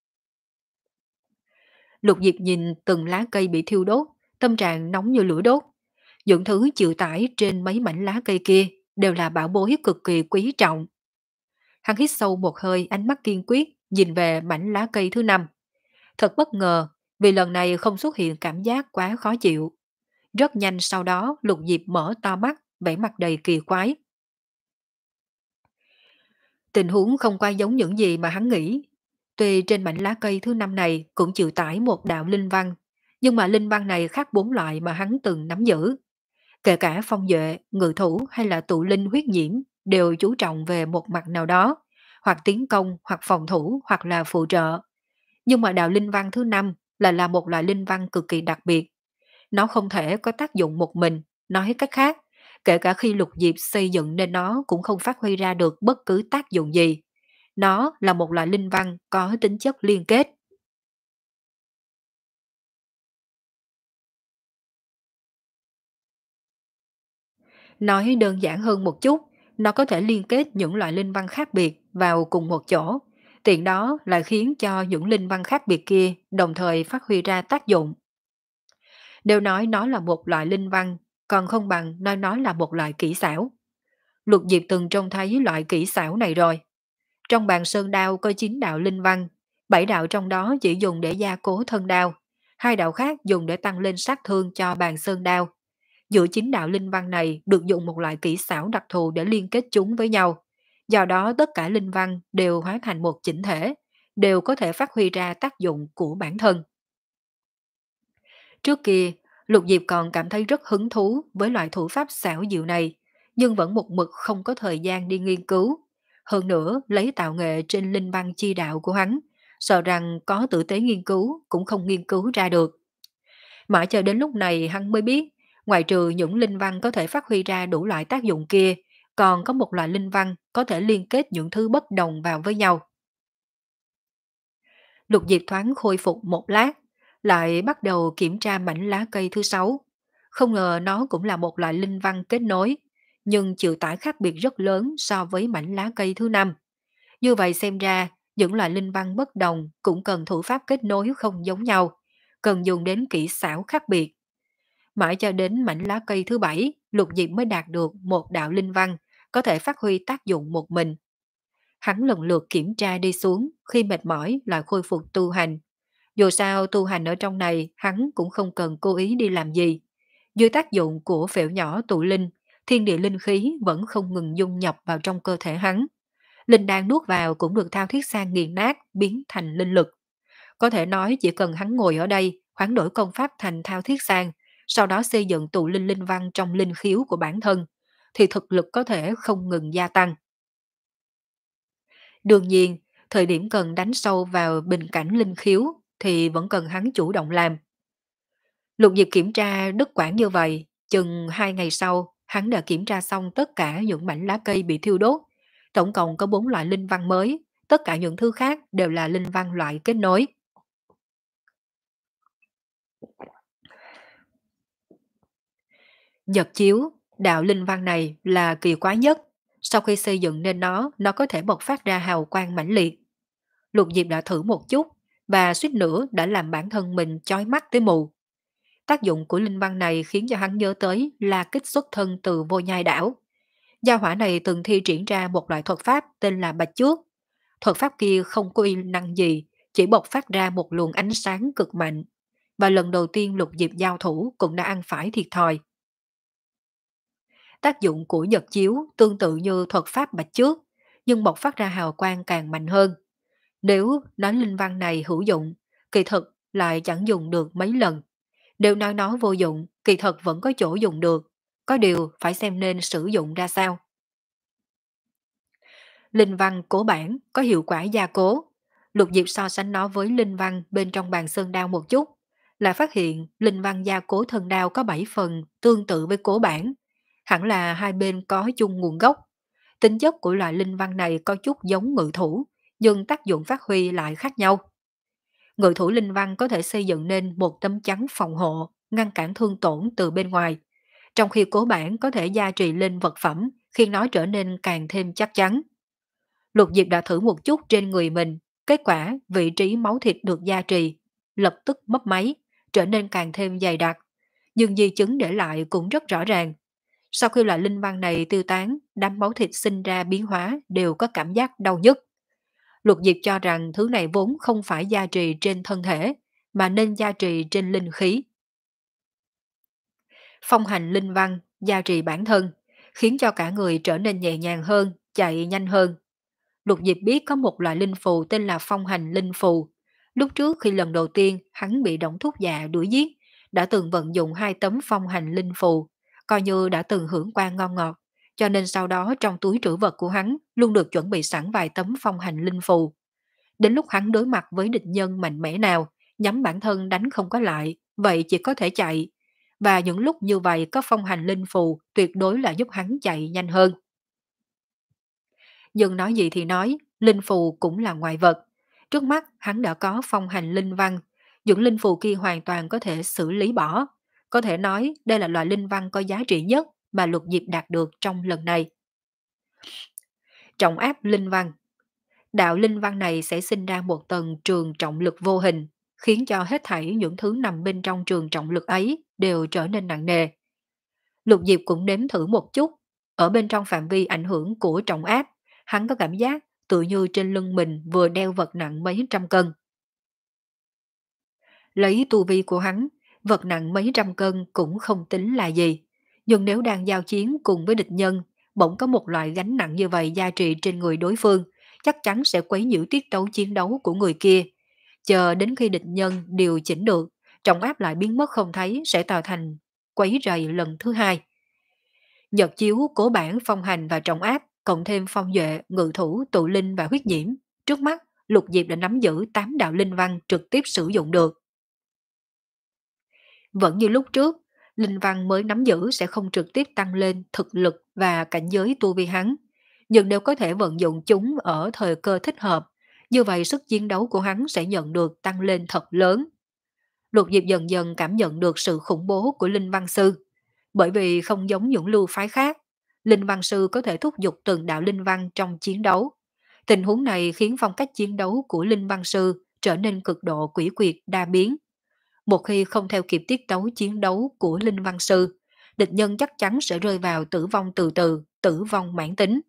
Lục Diệp nhìn từng lá cây bị thiêu đốt, tâm trạng nóng như lửa đốt. Những thứ chịu tải trên mấy mảnh lá cây kia đều là bảo bối cực kỳ quý trọng. Hắn hít sâu một hơi, ánh mắt kiên quyết nhìn về mảnh lá cây thứ năm. Thật bất ngờ, vì lần này không xuất hiện cảm giác quá khó chịu. Rất nhanh sau đó Lục Diệp mở to mắt, vẻ mặt đầy kỳ quái. Tình huống không quay giống những gì mà hắn nghĩ. Tuy trên mảnh lá cây thứ năm này cũng chịu tải một đạo linh văn, nhưng mà linh văn này khác bốn loại mà hắn từng nắm giữ. Kể cả phong duệ, ngự thủ hay là tụ linh huyết nhiễm đều chú trọng về một mặt nào đó, hoặc tiến công, hoặc phòng thủ, hoặc là phụ trợ. Nhưng mà đạo linh văn thứ năm là là một loại linh văn cực kỳ đặc biệt. Nó không thể có tác dụng một mình, nói cách khác, kể cả khi Lục Diệp xây dựng nên nó cũng không phát huy ra được bất cứ tác dụng gì. Nó là một loại linh văn có tính chất liên kết. Nói đơn giản hơn một chút, nó có thể liên kết những loại linh văn khác biệt vào cùng một chỗ. Tiện đó lại khiến cho những linh văn khác biệt kia đồng thời phát huy ra tác dụng. Nếu nói nó là một loại linh văn, còn không bằng nói nó là một loại kỹ xảo. Lục Diệp từng trông thấy loại kỹ xảo này rồi. Trong bàn sơn đao có chín đạo linh văn, bảy đạo trong đó chỉ dùng để gia cố thân đao, hai đạo khác dùng để tăng lên sát thương cho bàn sơn đao. Giữa chín đạo linh văn này được dùng một loại kỹ xảo đặc thù để liên kết chúng với nhau. Do đó tất cả linh văn đều hóa thành một chỉnh thể, đều có thể phát huy ra tác dụng của bản thân. Trước kia, Lục Diệp còn cảm thấy rất hứng thú với loại thủ pháp xảo diệu này, nhưng vẫn một mực không có thời gian đi nghiên cứu. Hơn nữa, lấy tạo nghệ trên linh văn chi đạo của hắn, sợ rằng có tử tế nghiên cứu cũng không nghiên cứu ra được. Mãi cho đến lúc này hắn mới biết, ngoài trừ những linh văn có thể phát huy ra đủ loại tác dụng kia, còn có một loại linh văn có thể liên kết những thứ bất đồng vào với nhau. Lục Diệp thoáng khôi phục một lát, lại bắt đầu kiểm tra mảnh lá cây thứ sáu. Không ngờ nó cũng là một loại linh văn kết nối, nhưng chịu tải khác biệt rất lớn so với mảnh lá cây thứ năm. Như vậy xem ra, những loại linh văn bất đồng cũng cần thủ pháp kết nối không giống nhau, cần dùng đến kỹ xảo khác biệt. Mãi cho đến mảnh lá cây thứ bảy, Lục Diệp mới đạt được một đạo linh văn, có thể phát huy tác dụng một mình. Hắn lần lượt kiểm tra đi xuống, khi mệt mỏi lại khôi phục tu hành. Dù sao tu hành ở trong này hắn cũng không cần cố ý đi làm gì. Dưới tác dụng của phễu nhỏ tụ linh, thiên địa linh khí vẫn không ngừng dung nhập vào trong cơ thể hắn. Linh đan nuốt vào cũng được Thao Thiết Sang nghiền nát, biến thành linh lực. Có thể nói chỉ cần hắn ngồi ở đây, hoán đổi công pháp thành Thao Thiết Sang, sau đó xây dựng tụ linh linh văn trong linh khiếu của bản thân, thì thực lực có thể không ngừng gia tăng. Đương nhiên, thời điểm cần đánh sâu vào bình cảnh linh khiếu thì vẫn cần hắn chủ động làm. Lục Diệp kiểm tra đứt quãng như vậy, chừng hai ngày sau, hắn đã kiểm tra xong tất cả những mảnh lá cây bị thiêu đốt. Tổng cộng có bốn loại linh văn mới, tất cả những thứ khác đều là linh văn loại kết nối. Nhật chiếu, đạo linh văn này là kỳ quái nhất. Sau khi xây dựng nên nó, nó có thể bộc phát ra hào quang mãnh liệt. Lục Diệp đã thử một chút, và suýt nữa đã làm bản thân mình chói mắt tới mù. Tác dụng của linh văn này khiến cho hắn nhớ tới La Kích xuất thân từ Vô Nhai đảo. Gia hỏa này từng thi triển ra một loại thuật pháp tên là Bạch Chước. Thuật pháp kia không có uy năng gì, chỉ bộc phát ra một luồng ánh sáng cực mạnh. Và lần đầu tiên Lục Diệp giao thủ cũng đã ăn phải thiệt thòi. Tác dụng của Nhật chiếu tương tự như thuật pháp Bạch Chước, nhưng bộc phát ra hào quang càng mạnh hơn. Nếu nói linh văn này hữu dụng, kỳ thực lại chẳng dùng được mấy lần. Nếu nói nó vô dụng, kỳ thật vẫn có chỗ dùng được. Có điều phải xem nên sử dụng ra sao. Linh văn cố bản có hiệu quả gia cố. Lục Diệp so sánh nó với linh văn bên trong bàn sơn đao một chút, là phát hiện linh văn gia cố thân đao có bảy phần tương tự với cố bản. Hẳn là hai bên có chung nguồn gốc. Tính chất của loại linh văn này có chút giống ngự thủ, nhưng tác dụng phát huy lại khác nhau. Ngự thủ linh văn có thể xây dựng nên một tấm chắn phòng hộ, ngăn cản thương tổn từ bên ngoài, trong khi cố bản có thể gia trì lên vật phẩm, khiến nó trở nên càng thêm chắc chắn. Lục Diệp đã thử một chút trên người mình, kết quả vị trí máu thịt được gia trì, lập tức mất máy, trở nên càng thêm dày đặc, nhưng di chứng để lại cũng rất rõ ràng. Sau khi loại linh văn này tiêu tán, đám máu thịt sinh ra biến hóa đều có cảm giác đau nhức. Lục Diệp cho rằng thứ này vốn không phải gia trì trên thân thể, mà nên gia trì trên linh khí. Phong hành linh văn, gia trì bản thân, khiến cho cả người trở nên nhẹ nhàng hơn, chạy nhanh hơn. Lục Diệp biết có một loại linh phù tên là phong hành linh phù. Lúc trước khi lần đầu tiên hắn bị Đổng Thúc Dạ đuổi giết, đã từng vận dụng hai tấm phong hành linh phù, coi như đã từng hưởng qua ngon ngọt, cho nên sau đó trong túi trữ vật của hắn luôn được chuẩn bị sẵn vài tấm phong hành linh phù. Đến lúc hắn đối mặt với địch nhân mạnh mẽ nào, nhắm bản thân đánh không có lại, vậy chỉ có thể chạy. Và những lúc như vậy có phong hành linh phù tuyệt đối là giúp hắn chạy nhanh hơn. Nhưng nói gì thì nói, linh phù cũng là ngoại vật. Trước mắt hắn đã có phong hành linh văn, những linh phù kia hoàn toàn có thể xử lý bỏ. Có thể nói đây là loại linh văn có giá trị nhất mà Lục Diệp đạt được trong lần này. Trọng áp linh văn. Đạo linh văn này sẽ sinh ra một tầng trường trọng lực vô hình, khiến cho hết thảy những thứ nằm bên trong trường trọng lực ấy đều trở nên nặng nề. Lục Diệp cũng nếm thử một chút, ở bên trong phạm vi ảnh hưởng của trọng áp, hắn có cảm giác tự như trên lưng mình vừa đeo vật nặng mấy trăm cân. Lấy tu vi của hắn, vật nặng mấy trăm cân cũng không tính là gì. Nhưng nếu đang giao chiến cùng với địch nhân, bỗng có một loại gánh nặng như vậy gia trì trên người đối phương, chắc chắn sẽ quấy nhiễu tiết tấu chiến đấu của người kia. Chờ đến khi địch nhân điều chỉnh được, trọng áp lại biến mất không thấy sẽ tạo thành quấy rầy lần thứ hai. Nhật chiếu, cố bản, phong hành và trọng áp, cộng thêm phong duệ, ngự thủ, tụ linh và huyết nhiễm. Trước mắt, Lục Diệp đã nắm giữ tám đạo linh văn trực tiếp sử dụng được. Vẫn như lúc trước, linh văn mới nắm giữ sẽ không trực tiếp tăng lên thực lực và cảnh giới tu vi hắn, nhưng nếu có thể vận dụng chúng ở thời cơ thích hợp, như vậy sức chiến đấu của hắn sẽ nhận được tăng lên thật lớn. Lục Diệp dần dần cảm nhận được sự khủng bố của Linh Văn Sư, bởi vì không giống những lưu phái khác, Linh Văn Sư có thể thúc giục từng đạo linh văn trong chiến đấu. Tình huống này khiến phong cách chiến đấu của Linh Văn Sư trở nên cực độ quỷ quyệt đa biến. Một khi không theo kịp tiết tấu chiến đấu của Linh Văn Sư, địch nhân chắc chắn sẽ rơi vào tử vong từ từ, tử vong mãn tính.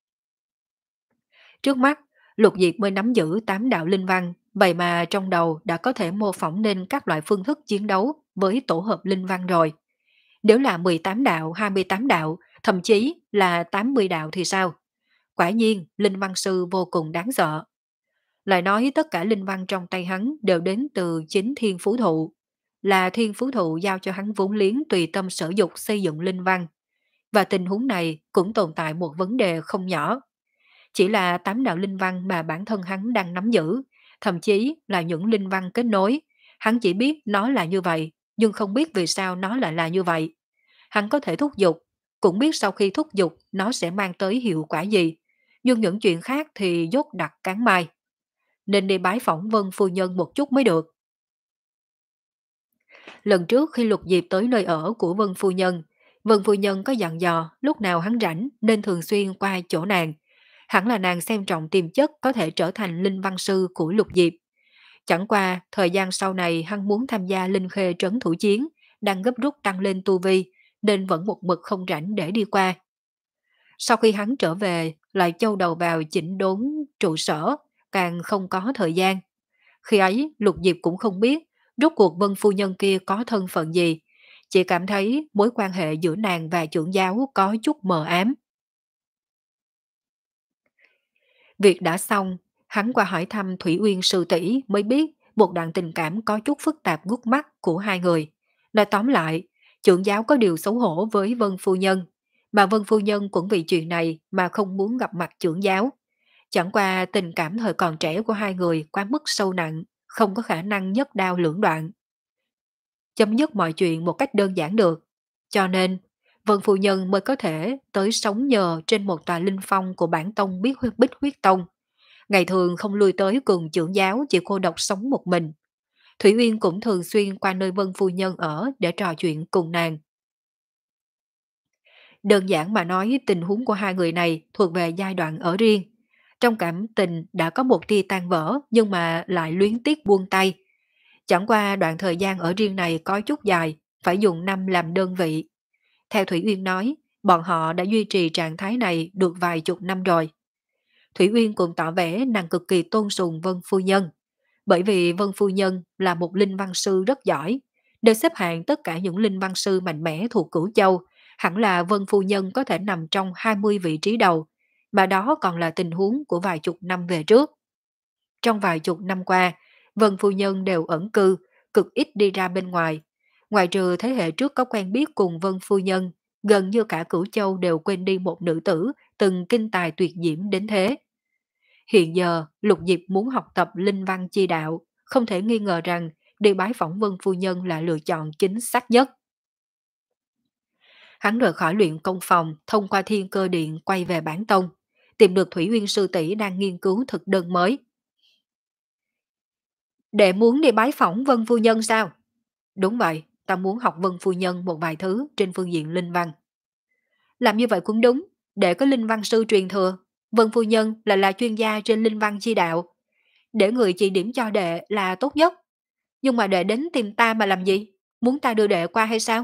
Trước mắt, Lục Diệp mới nắm giữ tám đạo linh văn, vậy mà trong đầu đã có thể mô phỏng nên các loại phương thức chiến đấu với tổ hợp linh văn rồi. Nếu là mười tám đạo, hai mươi tám đạo, thậm chí là tám mươi đạo thì sao? Quả nhiên, linh văn sư vô cùng đáng sợ. Lại nói tất cả linh văn trong tay hắn đều đến từ chính thiên phú thụ. Là thiên phú thụ giao cho hắn vốn liếng tùy tâm sở dục xây dựng linh văn. Và tình huống này cũng tồn tại một vấn đề không nhỏ. Chỉ là tám đạo linh văn mà bản thân hắn đang nắm giữ, thậm chí là những linh văn kết nối. Hắn chỉ biết nó là như vậy, nhưng không biết vì sao nó lại là như vậy. Hắn có thể thúc giục, cũng biết sau khi thúc giục nó sẽ mang tới hiệu quả gì. Nhưng những chuyện khác thì dốt đặt cán mai. Nên đi bái phỏng Vân Phu Nhân một chút mới được. Lần trước khi Lục Diệp tới nơi ở của Vân Phu Nhân, Vân Phu Nhân có dặn dò lúc nào hắn rảnh nên thường xuyên qua chỗ nàng. Hẳn là nàng xem trọng tiềm chất có thể trở thành linh văn sư của Lục Diệp. Chẳng qua, thời gian sau này hắn muốn tham gia linh khê trấn thủ chiến, đang gấp rút tăng lên tu vi, nên vẫn một mực không rảnh để đi qua. Sau khi hắn trở về, lại châu đầu vào chỉnh đốn trụ sở, càng không có thời gian. Khi ấy, Lục Diệp cũng không biết rốt cuộc Vân Phu Nhân kia có thân phận gì. Chỉ cảm thấy mối quan hệ giữa nàng và trưởng giáo có chút mờ ám. Việc đã xong, hắn qua hỏi thăm Thủy Uyên sư tỷ mới biết một đoạn tình cảm có chút phức tạp gút mắt của hai người. Nói tóm lại, trưởng giáo có điều xấu hổ với Vân Phu Nhân, mà Vân Phu Nhân cũng vì chuyện này mà không muốn gặp mặt trưởng giáo. Chẳng qua tình cảm thời còn trẻ của hai người quá mức sâu nặng, không có khả năng nhất đao lưỡng đoạn. Chấm dứt mọi chuyện một cách đơn giản được. Cho nên, Vân Phu Nhân mới có thể tới sống nhờ trên một tòa linh phong của bản tông biết huyết bích huyết tông. Ngày thường không lui tới cùng trưởng giáo chỉ cô độc sống một mình. Thủy Uyên cũng thường xuyên qua nơi Vân Phu Nhân ở để trò chuyện cùng nàng. Đơn giản mà nói tình huống của hai người này thuộc về giai đoạn ở riêng. Trong cảm tình đã có một tia tan vỡ nhưng mà lại luyến tiếc buông tay. Chẳng qua đoạn thời gian ở riêng này có chút dài, phải dùng năm làm đơn vị. Theo Thủy Uyên nói, bọn họ đã duy trì trạng thái này được vài chục năm rồi. Thủy Uyên cũng tỏ vẻ nàng cực kỳ tôn sùng Vân Phu Nhân, bởi vì Vân Phu Nhân là một linh văn sư rất giỏi. Để xếp hạng tất cả những linh văn sư mạnh mẽ thuộc Cửu Châu, hẳn là Vân Phu Nhân có thể nằm trong hai mươi vị trí đầu, mà đó còn là tình huống của vài chục năm về trước. Trong vài chục năm qua, Vân Phu Nhân đều ẩn cư, cực ít đi ra bên ngoài. Ngoài trừ thế hệ trước có quen biết cùng Vân Phu Nhân, gần như cả Cửu Châu đều quên đi một nữ tử từng kinh tài tuyệt diễm đến thế. Hiện giờ, Lục Diệp muốn học tập linh văn chi đạo, không thể nghi ngờ rằng đi bái phỏng Vân Phu Nhân là lựa chọn chính xác nhất. Hắn rời khỏi luyện công phòng, thông qua thiên cơ điện quay về bản tông, tìm được Thủy Uyên sư tỷ đang nghiên cứu thực đơn mới. Đệ muốn đi bái phỏng Vân Phu Nhân sao? Đúng vậy, ta muốn học Vân Phu Nhân một vài thứ trên phương diện linh văn. Làm như vậy cũng đúng, để có linh văn sư truyền thừa. Vân Phu Nhân là là chuyên gia trên linh văn chi đạo. Để người chỉ điểm cho đệ là tốt nhất. Nhưng mà đệ đến tìm ta mà làm gì? Muốn ta đưa đệ qua hay sao?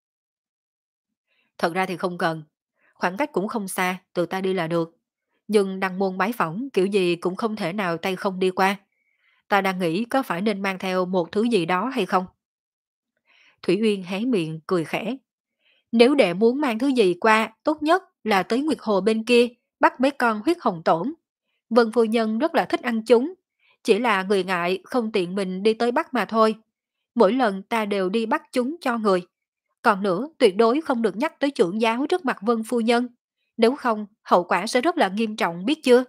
Thật ra thì không cần. Khoảng cách cũng không xa, tự ta đi là được. Nhưng đăng môn bái phỏng kiểu gì cũng không thể nào tay không đi qua. Ta đang nghĩ có phải nên mang theo một thứ gì đó hay không? Thủy Uyên hé miệng cười khẽ. Nếu đệ muốn mang thứ gì qua, tốt nhất là tới Nguyệt Hồ bên kia, bắt mấy con huyết hồng tổn. Vân phu nhân rất là thích ăn chúng. Chỉ là người ngại không tiện mình đi tới bắt mà thôi. Mỗi lần ta đều đi bắt chúng cho người. Còn nữa, tuyệt đối không được nhắc tới trưởng giáo trước mặt Vân phu nhân. Nếu không, hậu quả sẽ rất là nghiêm trọng biết chưa?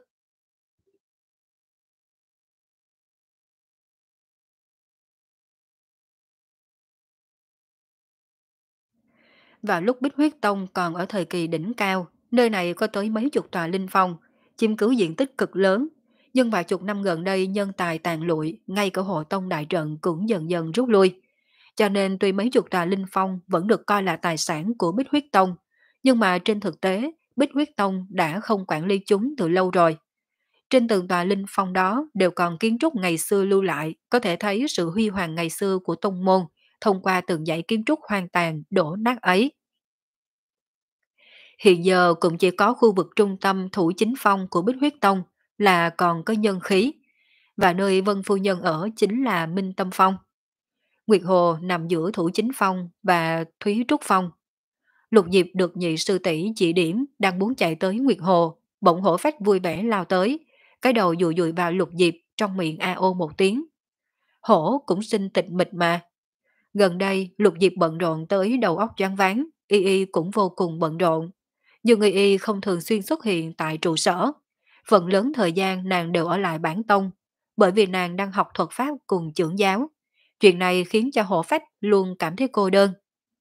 Vào lúc Bích Huyết Tông còn ở thời kỳ đỉnh cao, nơi này có tới mấy chục tòa linh phong, chiếm cứ diện tích cực lớn. Nhưng vài chục năm gần đây nhân tài tàn lụi, ngay cả hộ tông đại trận cũng dần dần rút lui. Cho nên tuy mấy chục tòa linh phong vẫn được coi là tài sản của Bích Huyết Tông, nhưng mà trên thực tế, Bích Huyết Tông đã không quản lý chúng từ lâu rồi. Trên từng tòa linh phong đó đều còn kiến trúc ngày xưa lưu lại, có thể thấy sự huy hoàng ngày xưa của tông môn thông qua từng dãy kiến trúc hoang tàn, đổ nát ấy. Hiện giờ cũng chỉ có khu vực trung tâm thủ chính phong của Bích Huyết Tông là còn có nhân khí, và nơi Vân Phu Nhân ở chính là Minh Tâm Phong. Nguyệt Hồ nằm giữa thủ chính phong và Thúy Trúc Phong. Lục Diệp được nhị sư tỷ chỉ điểm đang muốn chạy tới Nguyệt Hồ, bỗng hổ phách vui vẻ lao tới, cái đầu dụi dụi vào Lục Diệp trong miệng a ô một tiếng. Hổ cũng sinh tịch mịch mà. Gần đây Lục Diệp bận rộn tới đầu óc choáng váng, Y Y cũng vô cùng bận rộn. Nhưng Y Y không thường xuyên xuất hiện tại trụ sở. Phần lớn thời gian nàng đều ở lại bản tông, bởi vì nàng đang học thuật pháp cùng trưởng giáo. Chuyện này khiến cho hổ phách luôn cảm thấy cô đơn.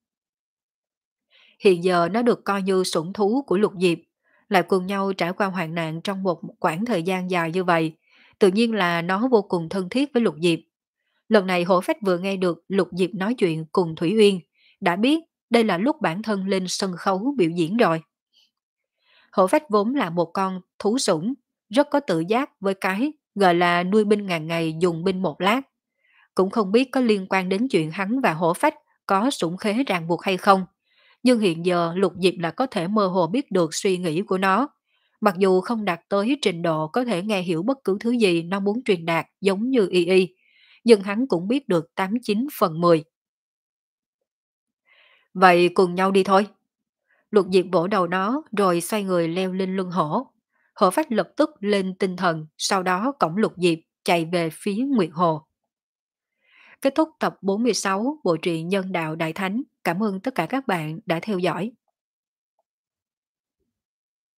Hiện giờ nó được coi như sủng thú của Lục Diệp, lại cùng nhau trải qua hoạn nạn trong một quãng thời gian dài như vậy. Tự nhiên là nó vô cùng thân thiết với Lục Diệp. Lần này hổ phách vừa nghe được Lục Diệp nói chuyện cùng Thủy Uyên, đã biết đây là lúc bản thân lên sân khấu biểu diễn rồi. Hổ phách vốn là một con thú sủng, rất có tự giác với cái gọi là nuôi binh ngàn ngày dùng binh một lát. Cũng không biết có liên quan đến chuyện hắn và hổ phách có sủng khế ràng buộc hay không. Nhưng hiện giờ Lục Diệp là có thể mơ hồ biết được suy nghĩ của nó. Mặc dù không đạt tới trình độ có thể nghe hiểu bất cứ thứ gì nó muốn truyền đạt giống như Y Y, nhưng hắn cũng biết được tám chín phần mười. Vậy cùng nhau đi thôi. Lục Diệp vỗ đầu nó rồi xoay người leo lên lưng hổ. Hổ phách lập tức lên tinh thần, sau đó cõng Lục Diệp chạy về phía Nguyệt Hồ. Kết thúc tập bốn mươi sáu Bộ truyện Nhân đạo Đại Thánh. Cảm ơn tất cả các bạn đã theo dõi.